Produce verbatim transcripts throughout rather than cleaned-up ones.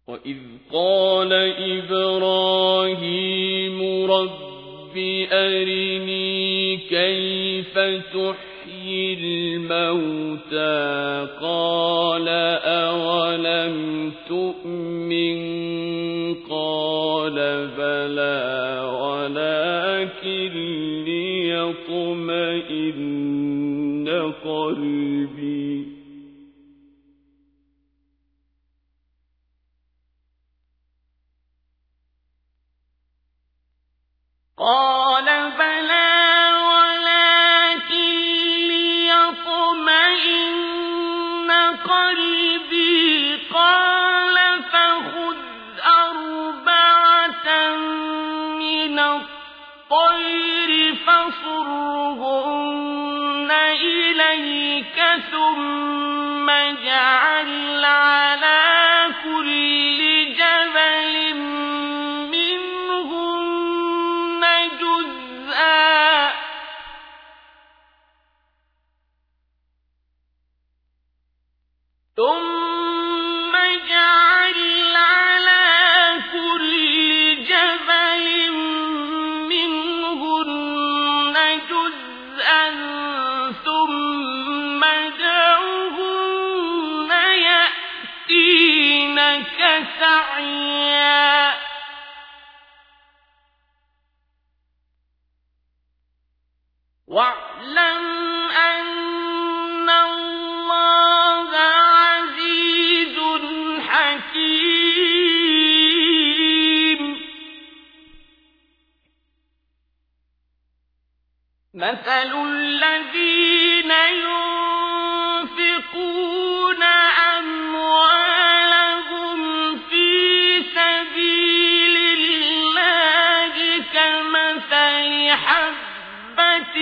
وإذ قال إبراهيم رب أرني كيف تحيي الموتى قال أولم تؤمن قال بلى ولكن ليطمئن قلبي قال بلى ولكن ليطمئن قلبي قال فخذ أربعة من الطير فصرهن إليك ثم اجعل على كل جبل منهن جزءا ثم اجعل على كل جبل منهن جزءا ثم ادعهن يأتينك سعيا واعلم أن الله عزيز حكيم مثل الذين ينفقون أموالهم في سبيل الله كمثل حبة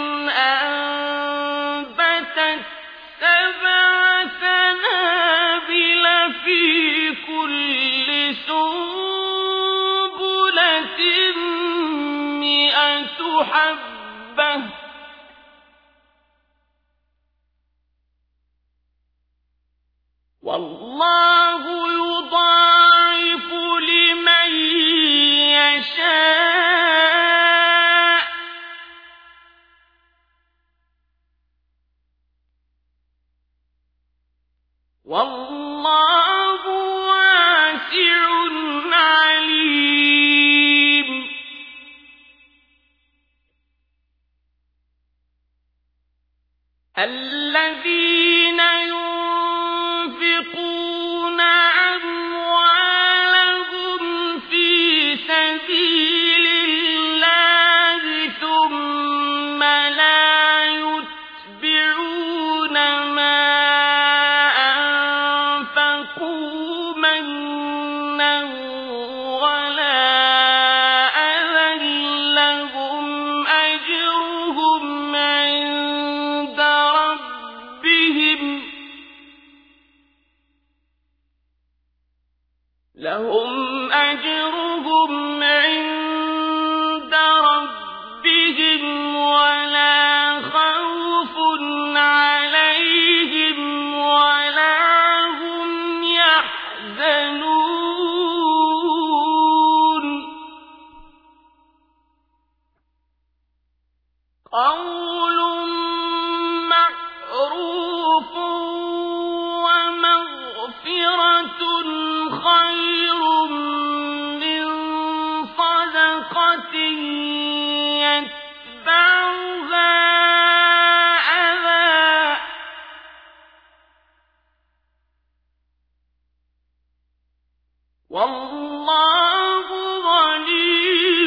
أنبتت سبع سنابل في كل سنبلة مئة حبة والله يضاعف لمن يشاء والله واسع عليم الذين ينفقون أموالهم في سبيل الله ثم لا يتبعون ما أنفقوا منا ولا أذى لهم أجرهم عند ربهم لهم أجرهم عند ربهم ولا خوف عليهم ولا هم يحزنون قول معروف ومغفرة خير من صدقة يتبعها أذى والله غني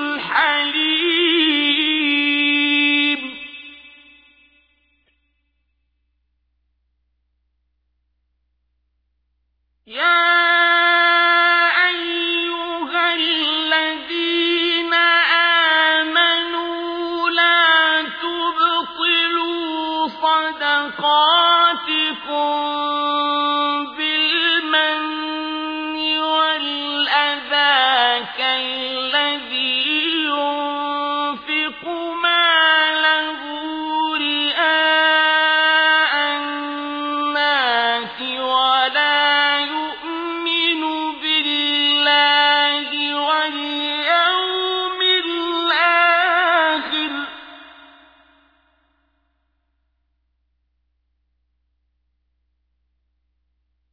حليم يا أيها الذين آمنوا لا تبطلوا صدقاتكم بالمن والأذى كالذي ينفق ماله رئاء الناس ولا يؤمن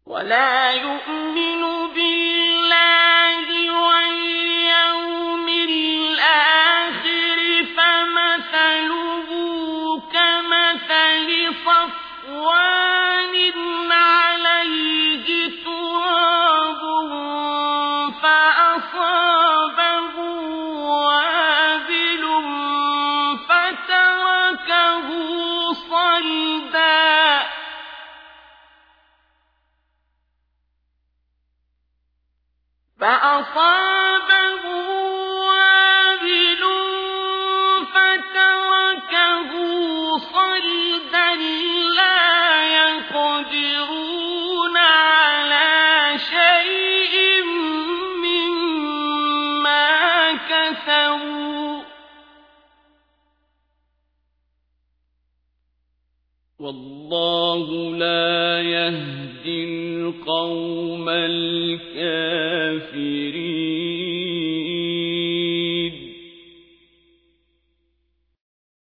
ولا يؤمن بالله واليوم الآخر فمثله كمثل صفوان عليه تراب فأصابه وابل فتركه صلدا فأصابه وابل فتركه صلدا لا يقدرون على شيء مما كسبوا والله لا يهدي القوم الكافرين